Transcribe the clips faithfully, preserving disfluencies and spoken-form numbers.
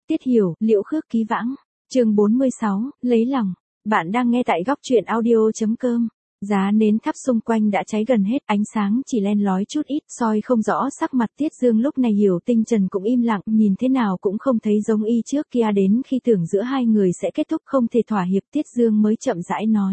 Tiết Hiểu, Liễu Khước Ký Vãng. Chương bốn mươi sáu, lấy lòng. Bạn đang nghe tại góc truyện audio.com. Giá nến thắp xung quanh đã cháy gần hết, ánh sáng chỉ len lói chút ít, soi không rõ sắc mặt Tiết Dương. Lúc này Hiểu Tinh Trần cũng im lặng, nhìn thế nào cũng không thấy giống y trước kia, đến khi tưởng giữa hai người sẽ kết thúc không thể thỏa hiệp, Tiết Dương mới chậm rãi nói.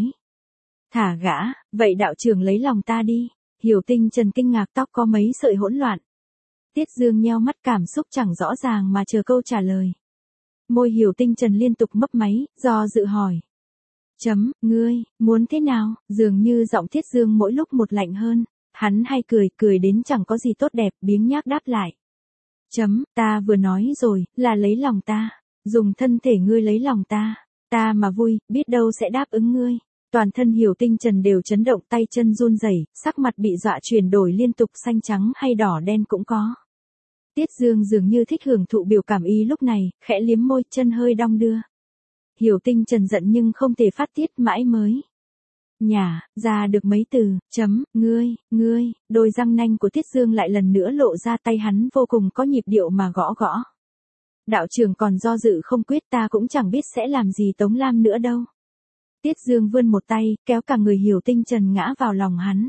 Thả gã, vậy đạo trưởng lấy lòng ta đi. Hiểu Tinh Trần kinh ngạc, tóc có mấy sợi hỗn loạn. Tiết Dương nheo mắt, cảm xúc chẳng rõ ràng mà chờ câu trả lời. Môi Hiểu Tinh Trần liên tục mấp máy, do dự hỏi. Chấm, ngươi, muốn thế nào? Dường như giọng Tiết Dương mỗi lúc một lạnh hơn. Hắn hay cười, cười đến chẳng có gì tốt đẹp, biếng nhác đáp lại. Chấm, ta vừa nói rồi, là lấy lòng ta. Dùng thân thể ngươi lấy lòng ta. Ta mà vui, biết đâu sẽ đáp ứng ngươi. Toàn thân Hiểu Tinh Trần đều chấn động, tay chân run rẩy, sắc mặt bị dọa chuyển đổi liên tục, xanh trắng hay đỏ đen cũng có. Tiết Dương dường như thích hưởng thụ biểu cảm y lúc này, khẽ liếm môi, chân hơi đong đưa. Hiểu Tinh Trần giận nhưng không thể phát tiết, mãi mới nhả ra được mấy từ. Chấm, ngươi, ngươi. Đôi răng nanh của Tiết Dương lại lần nữa lộ ra, tay hắn vô cùng có nhịp điệu mà gõ gõ. Đạo trưởng còn do dự không quyết, ta cũng chẳng biết sẽ làm gì Tống Lam nữa đâu. Tiết Dương vươn một tay, kéo cả người Hiểu Tinh Trần ngã vào lòng hắn.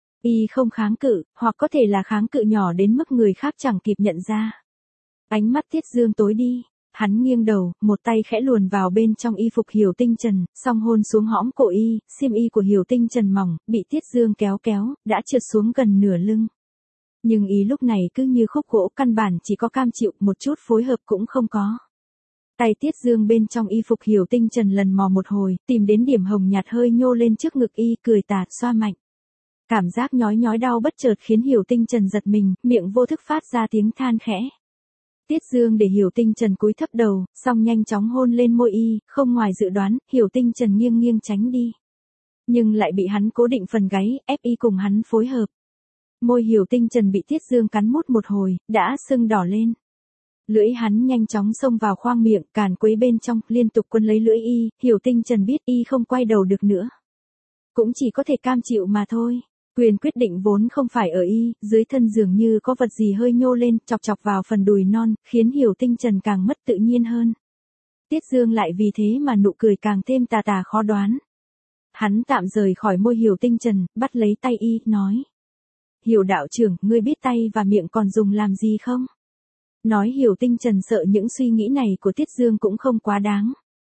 Y không kháng cự, hoặc có thể là kháng cự nhỏ đến mức người khác chẳng kịp nhận ra. Ánh mắt Tiết Dương tối đi, hắn nghiêng đầu, một tay khẽ luồn vào bên trong y phục Hiểu Tinh Trần, song hôn xuống hõm cổ y, xiêm y của Hiểu Tinh Trần mỏng, bị Tiết Dương kéo kéo, đã trượt xuống gần nửa lưng. Nhưng ý lúc này cứ như khúc gỗ, căn bản chỉ có cam chịu, một chút phối hợp cũng không có. Tay Tiết Dương bên trong y phục Hiểu Tinh Trần lần mò một hồi, tìm đến điểm hồng nhạt hơi nhô lên trước ngực y, cười tà, xoa mạnh. Cảm giác nhói nhói đau bất chợt khiến Hiểu Tinh Trần giật mình, miệng vô thức phát ra tiếng than khẽ. Tiết Dương để Hiểu Tinh Trần cúi thấp đầu, xong nhanh chóng hôn lên môi y, không ngoài dự đoán, Hiểu Tinh Trần nghiêng nghiêng tránh đi. Nhưng lại bị hắn cố định phần gáy, ép y cùng hắn phối hợp. Môi Hiểu Tinh Trần bị Tiết Dương cắn mút một hồi, đã sưng đỏ lên. Lưỡi hắn nhanh chóng xông vào khoang miệng, càn quấy bên trong, liên tục quấn lấy lưỡi y, Hiểu Tinh Trần biết y không quay đầu được nữa. Cũng chỉ có thể cam chịu mà thôi. Quyền quyết định vốn không phải ở y, dưới thân dường như có vật gì hơi nhô lên, chọc chọc vào phần đùi non, khiến Hiểu Tinh Trần càng mất tự nhiên hơn. Tiết Dương lại vì thế mà nụ cười càng thêm tà tà khó đoán. Hắn tạm rời khỏi môi Hiểu Tinh Trần, bắt lấy tay y, nói. Hiểu đạo trưởng, ngươi biết tay và miệng còn dùng làm gì không? Nói Hiểu Tinh Trần sợ những suy nghĩ này của Tiết Dương cũng không quá đáng.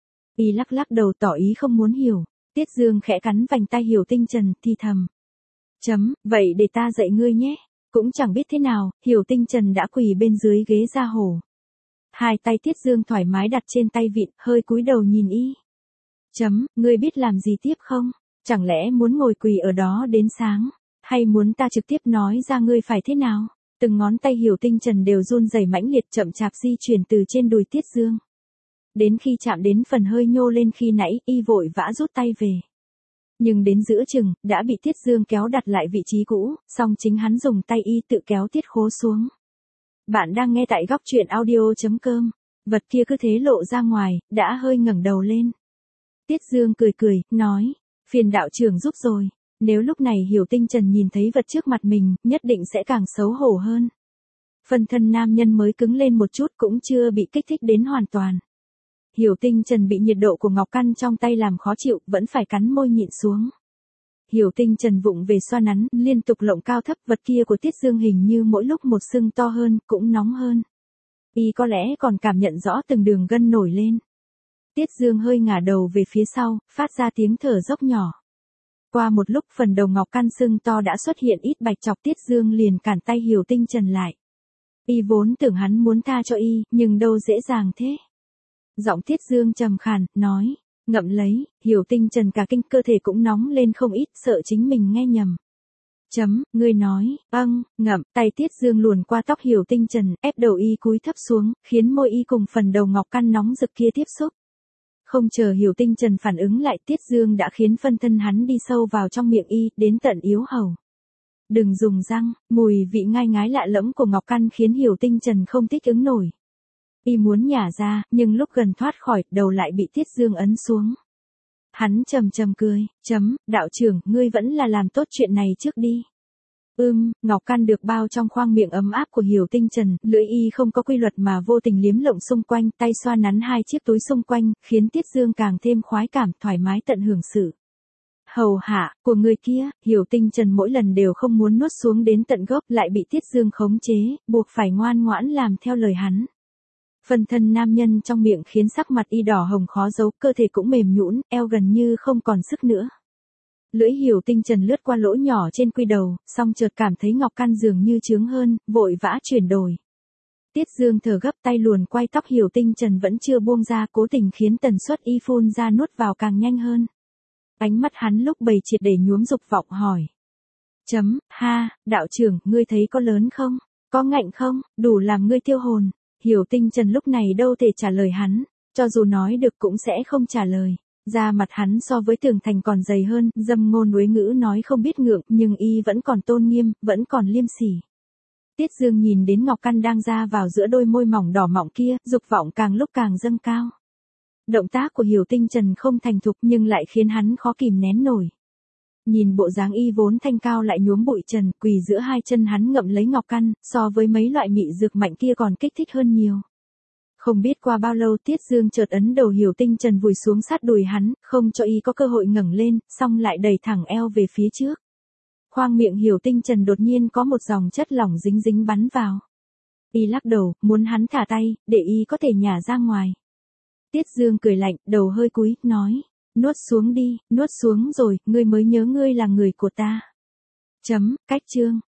Y lắc lắc đầu tỏ ý không muốn hiểu. Tiết Dương khẽ cắn vành tay Hiểu Tinh Trần, thì thầm. Chấm, vậy để ta dạy ngươi nhé. Cũng chẳng biết thế nào, Hiểu Tinh Trần đã quỳ bên dưới ghế da hổ. Hai tay Tiết Dương thoải mái đặt trên tay vịn, hơi cúi đầu nhìn y. Chấm, ngươi biết làm gì tiếp không? Chẳng lẽ muốn ngồi quỳ ở đó đến sáng? Hay muốn ta trực tiếp nói ra ngươi phải thế nào? Từng ngón tay Hiểu Tinh Trần đều run rẩy mãnh liệt, chậm chạp di chuyển từ trên đùi Tiết Dương. Đến khi chạm đến phần hơi nhô lên khi nãy, y vội vã rút tay về. Nhưng đến giữa chừng, đã bị Tiết Dương kéo đặt lại vị trí cũ, song chính hắn dùng tay y tự kéo Tiết Khố xuống. Bạn đang nghe tại góc truyện audio.com. Vật kia cứ thế lộ ra ngoài, đã hơi ngẩng đầu lên. Tiết Dương cười cười, nói, phiền đạo trưởng giúp rồi. Nếu lúc này Hiểu Tinh Trần nhìn thấy vật trước mặt mình, nhất định sẽ càng xấu hổ hơn. Phần thân nam nhân mới cứng lên một chút, cũng chưa bị kích thích đến hoàn toàn. Hiểu Tinh Trần bị nhiệt độ của ngọc căn trong tay làm khó chịu, vẫn phải cắn môi nhịn xuống. Hiểu Tinh Trần vụng về xoa nắn, liên tục lộng cao thấp, vật kia của Tiết Dương hình như mỗi lúc một sưng to hơn, cũng nóng hơn. Y có lẽ còn cảm nhận rõ từng đường gân nổi lên. Tiết Dương hơi ngả đầu về phía sau, phát ra tiếng thở dốc nhỏ. Qua một lúc phần đầu ngọc căn sưng to đã xuất hiện ít bạch chọc, Tiết Dương liền cản tay Hiểu Tinh Trần lại. Y vốn tưởng hắn muốn tha cho y, nhưng đâu dễ dàng thế. Giọng Tiết Dương trầm khàn, nói, ngậm lấy. Hiểu Tinh Trần cả kinh, cơ thể cũng nóng lên không ít, sợ chính mình nghe nhầm. Chấm, ngươi nói, âng, ngậm, tay Tiết Dương luồn qua tóc Hiểu Tinh Trần, ép đầu y cúi thấp xuống, khiến môi y cùng phần đầu ngọc căn nóng rực kia tiếp xúc. Không chờ Hiểu Tinh Trần phản ứng lại, Tiết Dương đã khiến phân thân hắn đi sâu vào trong miệng y, đến tận yếu hầu. Đừng dùng răng, mùi vị ngai ngái lạ lẫm của ngọc căn khiến Hiểu Tinh Trần không thích ứng nổi. Y muốn nhả ra, nhưng lúc gần thoát khỏi, đầu lại bị Tiết Dương ấn xuống. Hắn trầm trầm cười, chấm, đạo trưởng, ngươi vẫn là làm tốt chuyện này trước đi. Ưm, ngọc căn được bao trong khoang miệng ấm áp của Hiểu Tinh Trần, lưỡi y không có quy luật mà vô tình liếm lộng xung quanh, tay xoa nắn hai chiếc túi xung quanh, khiến Tiết Dương càng thêm khoái cảm, thoải mái tận hưởng sự hầu hạ của người kia. Hiểu Tinh Trần mỗi lần đều không muốn nuốt xuống đến tận gốc, lại bị Tiết Dương khống chế, buộc phải ngoan ngoãn làm theo lời hắn. Phần thân nam nhân trong miệng khiến sắc mặt y đỏ hồng khó giấu, cơ thể cũng mềm nhũn, eo gần như không còn sức nữa. Lưỡi Hiểu Tinh Trần lướt qua lỗ nhỏ trên quy đầu, song chợt cảm thấy ngọc căn dường như trướng hơn, vội vã chuyển đổi. Tiết Dương thở gấp, tay luồn quay tóc Hiểu Tinh Trần vẫn chưa buông ra, cố tình khiến tần suất y phun ra nuốt vào càng nhanh hơn. Ánh mắt hắn lúc bầy triệt để nhuốm dục vọng hỏi. Chấm, ha, đạo trưởng, ngươi thấy có lớn không? Có ngạnh không? Đủ làm ngươi tiêu hồn. Hiểu Tinh Trần lúc này đâu thể trả lời hắn, cho dù nói được cũng sẽ không trả lời. Da mặt hắn so với tường thành còn dày hơn, dâm ngôn uế ngữ nói không biết ngượng, nhưng y vẫn còn tôn nghiêm, vẫn còn liêm sỉ. Tiết Dương nhìn đến ngọc căn đang ra vào giữa đôi môi mỏng đỏ mọng kia, dục vọng càng lúc càng dâng cao. Động tác của Hiểu Tinh Trần không thành thục nhưng lại khiến hắn khó kìm nén nổi. Nhìn bộ dáng y vốn thanh cao lại nhuốm bụi trần, quỳ giữa hai chân hắn ngậm lấy ngọc căn, so với mấy loại mị dược mạnh kia còn kích thích hơn nhiều. Không biết qua bao lâu Tiết Dương chợt ấn đầu Hiểu Tinh Trần vùi xuống sát đùi hắn, không cho y có cơ hội ngẩng lên, xong lại đẩy thẳng eo về phía trước. Khoang miệng Hiểu Tinh Trần đột nhiên có một dòng chất lỏng dính dính bắn vào. Y lắc đầu, muốn hắn thả tay, để y có thể nhả ra ngoài. Tiết Dương cười lạnh, đầu hơi cúi, nói, nuốt xuống đi, nuốt xuống rồi, ngươi mới nhớ ngươi là người của ta. Chấm, cách chương.